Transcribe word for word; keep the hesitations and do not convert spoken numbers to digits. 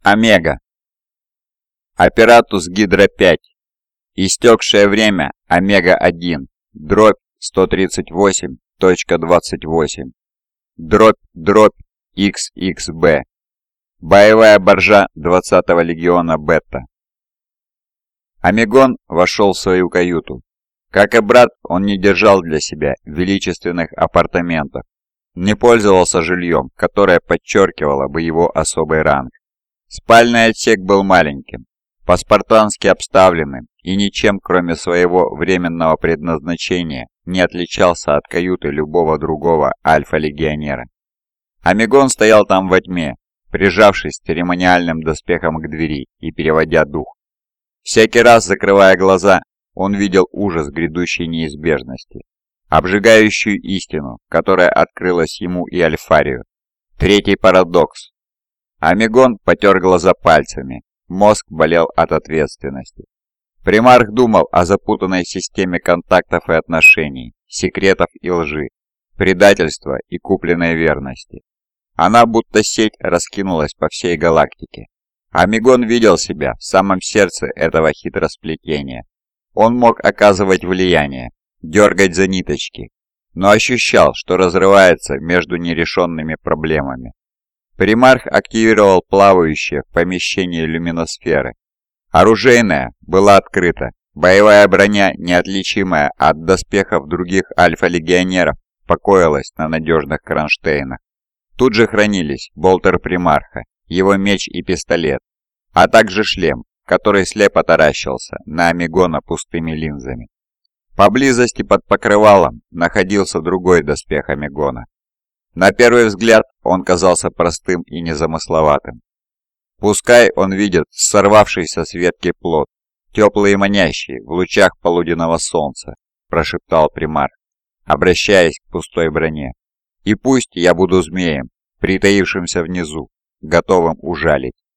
Омега. Аппаратус Гидра пять. Истекшее время Омега один. Дробь сто тридцать восемь точка двадцать восемь. Дробь дробь икс икс бэ. Боевая баржа двадцатого легиона Бета. Омегон вошел в свою каюту. Как и брат, он не держал для себя величественных апартаментов, не пользовался жильем, которое подчеркивало бы его особый ранг. Спальный отсек был маленьким, по-спартански обставленным и ничем, кроме своего временного предназначения, не отличался от каюты любого другого альфа-легионера. Омегон стоял там во тьме, прижавшись церемониальным доспехом к двери и переводя дух. Всякий раз, закрывая глаза, он видел ужас грядущей неизбежности, обжигающую истину, которая открылась ему и Альфарию. Третий парадокс. Омегон потер глаза пальцами, мозг болел от ответственности. Примарх думал о запутанной системе контактов и отношений, секретов и лжи, предательства и купленной верности. Она будто сеть раскинулась по всей галактике. Омегон видел себя в самом сердце этого хитросплетения. Он мог оказывать влияние, дергать за ниточки, но ощущал, что разрывается между нерешенными проблемами. Примарх активировал плавающее в помещении люминосферы. Оружейная была открыта, боевая броня, неотличимая от доспехов других альфа-легионеров, покоилась на надежных кронштейнах. Тут же хранились болтер примарха, его меч и пистолет, а также шлем, который слепо таращился на Омегона пустыми линзами. Поблизости под покрывалом находился другой доспех Омегона. На первый взгляд он казался простым и незамысловатым. Пускай он видит сорвавшийся с ветки плод, теплый и манящий в лучах полуденного солнца, прошептал примарх, обращаясь к пустой броне. И пусть я буду змеем, притаившимся внизу, готовым ужалить.